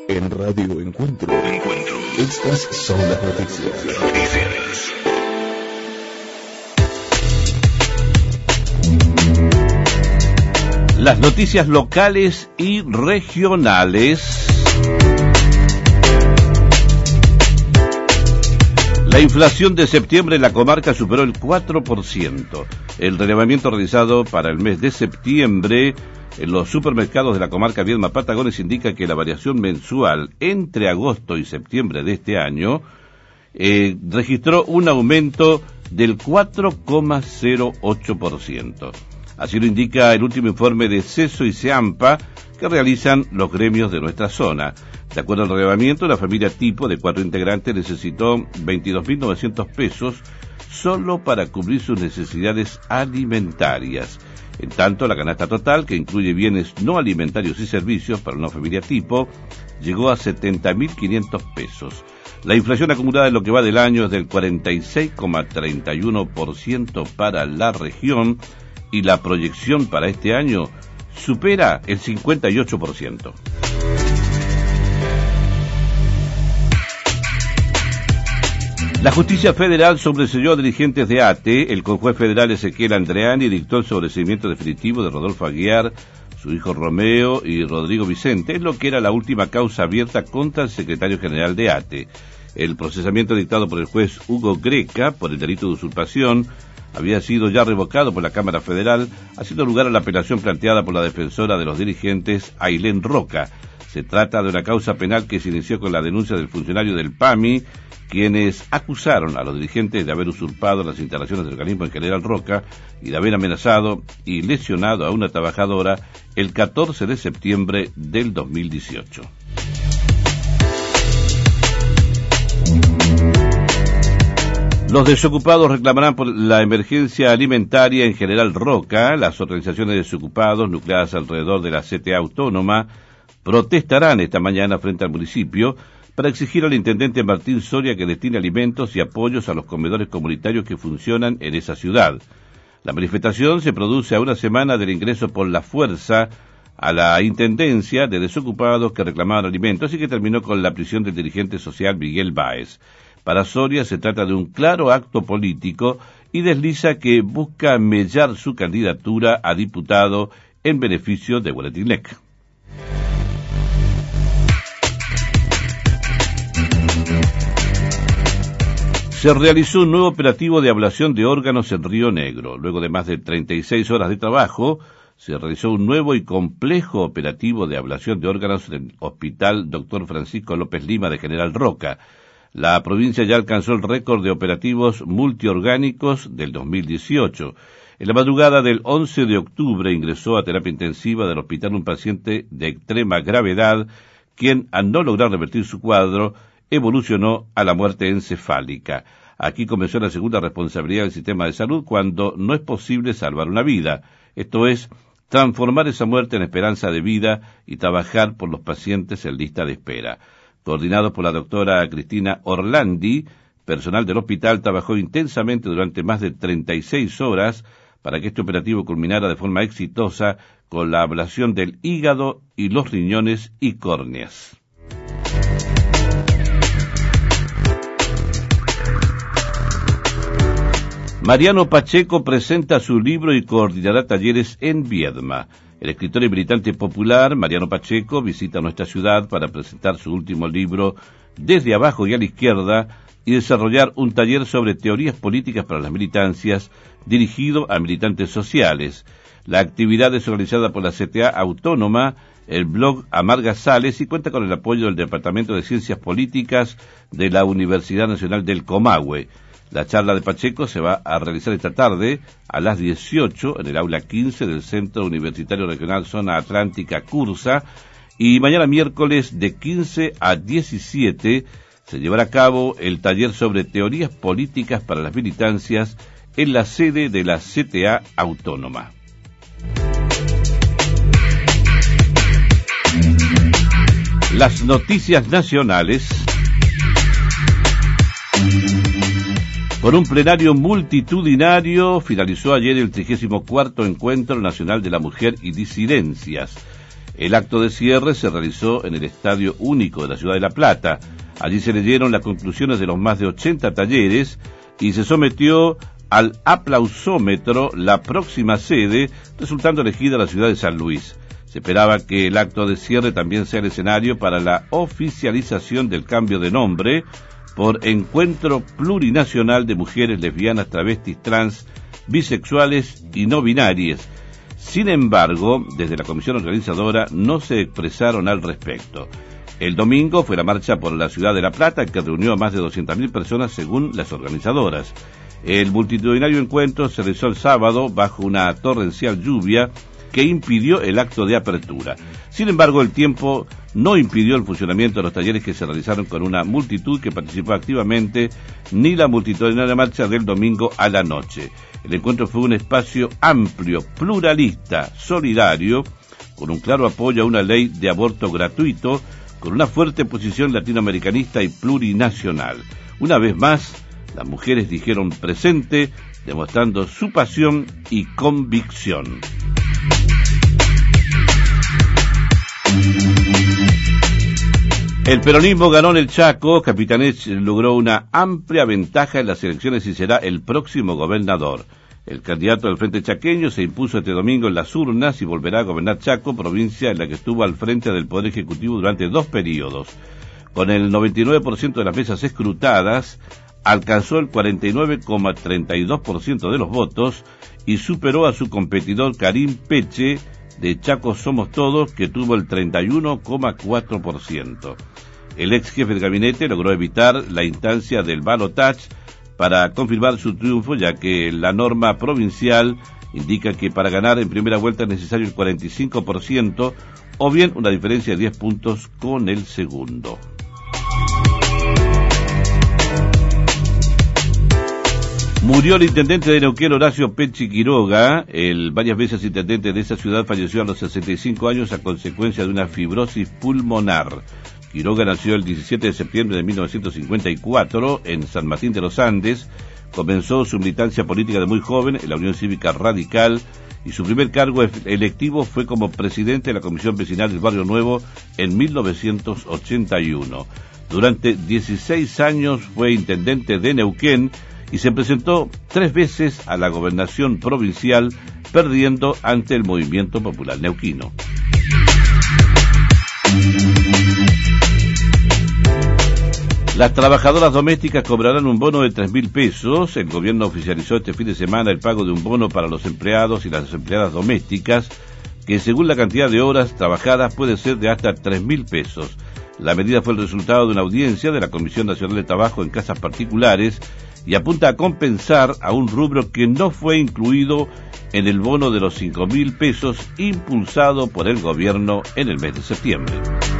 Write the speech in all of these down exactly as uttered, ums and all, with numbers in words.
En Radio Encuentro. Encuentro. Estas son las noticias. Noticias. Las noticias locales y regionales. La inflación de septiembre en la comarca superó el cuatro por ciento. El relevamiento realizado para el mes de septiembre en los supermercados de la comarca Viedma Patagones indica que la variación mensual entre agosto y septiembre de este año eh, registró un aumento del cuatro coma cero ocho por ciento. Así lo indica el último informe de CESO y CEAMPA que realizan los gremios de nuestra zona. De acuerdo al relevamiento, la familia tipo de cuatro integrantes necesitó veintidós mil novecientos pesos solo para cubrir sus necesidades alimentarias. En tanto, la canasta total, que incluye bienes no alimentarios y servicios para una familia tipo, llegó a setenta mil quinientos pesos. La inflación acumulada en lo que va del año es del cuarenta y seis coma treinta y uno por ciento para la región y la proyección para este año supera el cincuenta y ocho por ciento. La justicia federal sobreseyó a dirigentes de A T E. El juez federal Ezequiel Andreani dictó el sobreseimiento definitivo de Rodolfo Aguiar, su hijo Romeo y Rodrigo Vicente, en lo que era la última causa abierta contra el secretario general de A T E. El procesamiento dictado por el juez Hugo Greca por el delito de usurpación había sido ya revocado por la Cámara Federal, haciendo lugar a la apelación planteada por la defensora de los dirigentes, Ailén Roca. Se trata de una causa penal que se inició con la denuncia del funcionario del P A M I, quienes acusaron a los dirigentes de haber usurpado las instalaciones del organismo en General Roca y de haber amenazado y lesionado a una trabajadora el catorce de septiembre del dos mil dieciocho. Los desocupados reclamarán por la emergencia alimentaria en General Roca. Las organizaciones de desocupados, nucleadas alrededor de la C T A autónoma, protestarán esta mañana frente al municipio para exigir al intendente Martín Soria que destine alimentos y apoyos a los comedores comunitarios que funcionan en esa ciudad. La manifestación se produce a una semana del ingreso por la fuerza a la intendencia de desocupados que reclamaban alimentos y que terminó con la prisión del dirigente social Miguel Báez. Para Soria se trata de un claro acto político y desliza que busca mellar su candidatura a diputado en beneficio de Hueletilec. Se realizó un nuevo operativo de ablación de órganos en Río Negro. Luego de más de treinta y seis horas de trabajo, se realizó un nuevo y complejo operativo de ablación de órganos en el Hospital Doctor Francisco López Lima de General Roca. La provincia ya alcanzó el récord de operativos multiorgánicos del dos mil dieciocho. En la madrugada del once de octubre ingresó a terapia intensiva del hospital un paciente de extrema gravedad, quien, al no lograr revertir su cuadro, evolucionó a la muerte encefálica. Aquí comenzó la segunda responsabilidad del sistema de salud cuando no es posible salvar una vida. Esto es, transformar esa muerte en esperanza de vida y trabajar por los pacientes en lista de espera. Coordinado por la doctora Cristina Orlandi, personal del hospital trabajó intensamente durante más de treinta y seis horas para que este operativo culminara de forma exitosa con la ablación del hígado y los riñones y córneas. Mariano Pacheco presenta su libro y coordinará talleres en Viedma. El escritor y militante popular Mariano Pacheco visita nuestra ciudad para presentar su último libro Desde abajo y a la izquierda y desarrollar un taller sobre teorías políticas para las militancias dirigido a militantes sociales. La actividad es organizada por la C T A autónoma, el blog Amarga Sales y cuenta con el apoyo del Departamento de Ciencias Políticas de la Universidad Nacional del Comahue. La charla de Pacheco se va a realizar esta tarde a las dieciocho en el aula quince del Centro Universitario Regional Zona Atlántica Cursa y mañana miércoles de quince a diecisiete se llevará a cabo el taller sobre teorías políticas para las militancias en la sede de la C T A autónoma. Las noticias nacionales. Por un plenario multitudinario finalizó ayer el trigésimo cuarto Encuentro Nacional de la Mujer y Disidencias. El acto de cierre se realizó en el Estadio Único de la Ciudad de La Plata. Allí se leyeron las conclusiones de los más de ochenta talleres y se sometió al aplausómetro la próxima sede, resultando elegida la ciudad de San Luis. Se esperaba que el acto de cierre también sea el escenario para la oficialización del cambio de nombre por Encuentro Plurinacional de Mujeres Lesbianas, Travestis, Trans, Bisexuales y No Binarias. Sin embargo, desde la comisión organizadora no se expresaron al respecto. El domingo fue la marcha por la ciudad de La Plata, que reunió a más de doscientas mil personas según las organizadoras. El multitudinario encuentro se realizó el sábado bajo una torrencial lluvia que impidió el acto de apertura. Sin embargo, el tiempo no impidió el funcionamiento de los talleres que se realizaron con una multitud que participó activamente, ni la multitudinaria marcha del domingo a la noche. El encuentro fue un espacio amplio, pluralista, solidario, con un claro apoyo a una ley de aborto gratuito, con una fuerte posición latinoamericanista y plurinacional. Una vez más, las mujeres dijeron presente, demostrando su pasión y convicción. El peronismo ganó en el Chaco. Capitanich logró una amplia ventaja en las elecciones y será el próximo gobernador. El candidato del Frente Chaqueño se impuso este domingo en las urnas y volverá a gobernar Chaco, provincia en la que estuvo al frente del Poder Ejecutivo durante dos periodos. Con el noventa y nueve por ciento de las mesas escrutadas, alcanzó el cuarenta y nueve coma treinta y dos por ciento de los votos y superó a su competidor Karim Peche de Chaco Somos Todos, que tuvo el treinta y uno coma cuatro por ciento. El ex jefe de gabinete logró evitar la instancia del balotaje para confirmar su triunfo, ya que la norma provincial indica que para ganar en primera vuelta es necesario el cuarenta y cinco por ciento o bien una diferencia de diez puntos con el segundo. Murió el intendente de Neuquén, Horacio Pechi Quiroga. El varias veces intendente de esa ciudad falleció a los sesenta y cinco años a consecuencia de una fibrosis pulmonar. Quiroga nació el diecisiete de septiembre de mil novecientos cincuenta y cuatro en San Martín de los Andes. Comenzó su militancia política de muy joven en la Unión Cívica Radical y su primer cargo electivo fue como presidente de la Comisión Vecinal del Barrio Nuevo en mil novecientos ochenta y uno. Durante dieciséis años fue intendente de Neuquén y se presentó tres veces a la gobernación provincial, perdiendo ante el Movimiento Popular Neuquino. Las trabajadoras domésticas cobrarán un bono de tres mil pesos. El gobierno oficializó este fin de semana el pago de un bono para los empleados y las empleadas domésticas, que según la cantidad de horas trabajadas puede ser de hasta tres mil pesos. La medida fue el resultado de una audiencia de la Comisión Nacional de Trabajo en casas particulares y apunta a compensar a un rubro que no fue incluido en el bono de los cinco mil pesos impulsado por el gobierno en el mes de septiembre.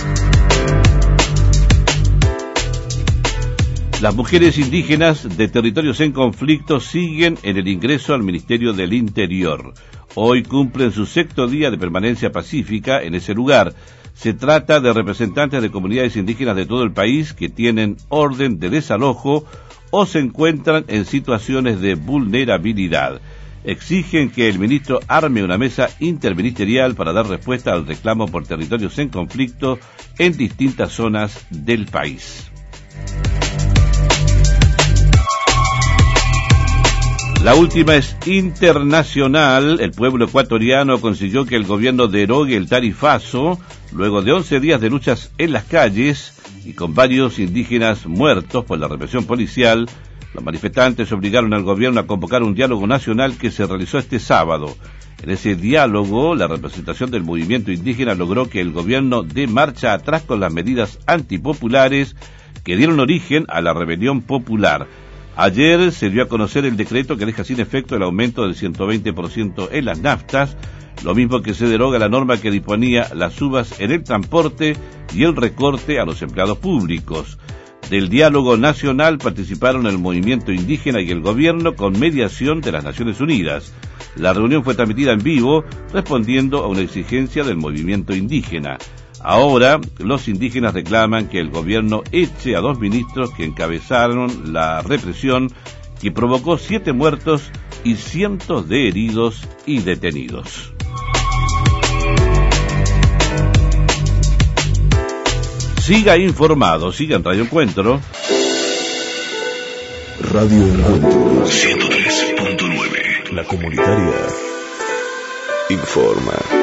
Las mujeres indígenas de territorios en conflicto siguen en el ingreso al Ministerio del Interior. Hoy cumplen su sexto día de permanencia pacífica en ese lugar. Se trata de representantes de comunidades indígenas de todo el país que tienen orden de desalojo o se encuentran en situaciones de vulnerabilidad. Exigen que el ministro arme una mesa interministerial para dar respuesta al reclamo por territorios en conflicto en distintas zonas del país. La última es internacional. El pueblo ecuatoriano consiguió que el gobierno derogue el tarifazo luego de once días de luchas en las calles y con varios indígenas muertos por la represión policial. Los manifestantes obligaron al gobierno a convocar un diálogo nacional que se realizó este sábado. En ese diálogo, la representación del movimiento indígena logró que el gobierno dé marcha atrás con las medidas antipopulares que dieron origen a la rebelión popular. Ayer se dio a conocer el decreto que deja sin efecto el aumento del ciento veinte por ciento en las naftas, lo mismo que se deroga la norma que disponía las subas en el transporte y el recorte a los empleados públicos. Del diálogo nacional participaron el movimiento indígena y el gobierno con mediación de las Naciones Unidas. La reunión fue transmitida en vivo, respondiendo a una exigencia del movimiento indígena. Ahora, los indígenas reclaman que el gobierno eche a dos ministros que encabezaron la represión que provocó siete muertos y cientos de heridos y detenidos. Siga informado, siga en Radio Encuentro. Radio Encuentro ciento tres punto nueve. La comunitaria informa.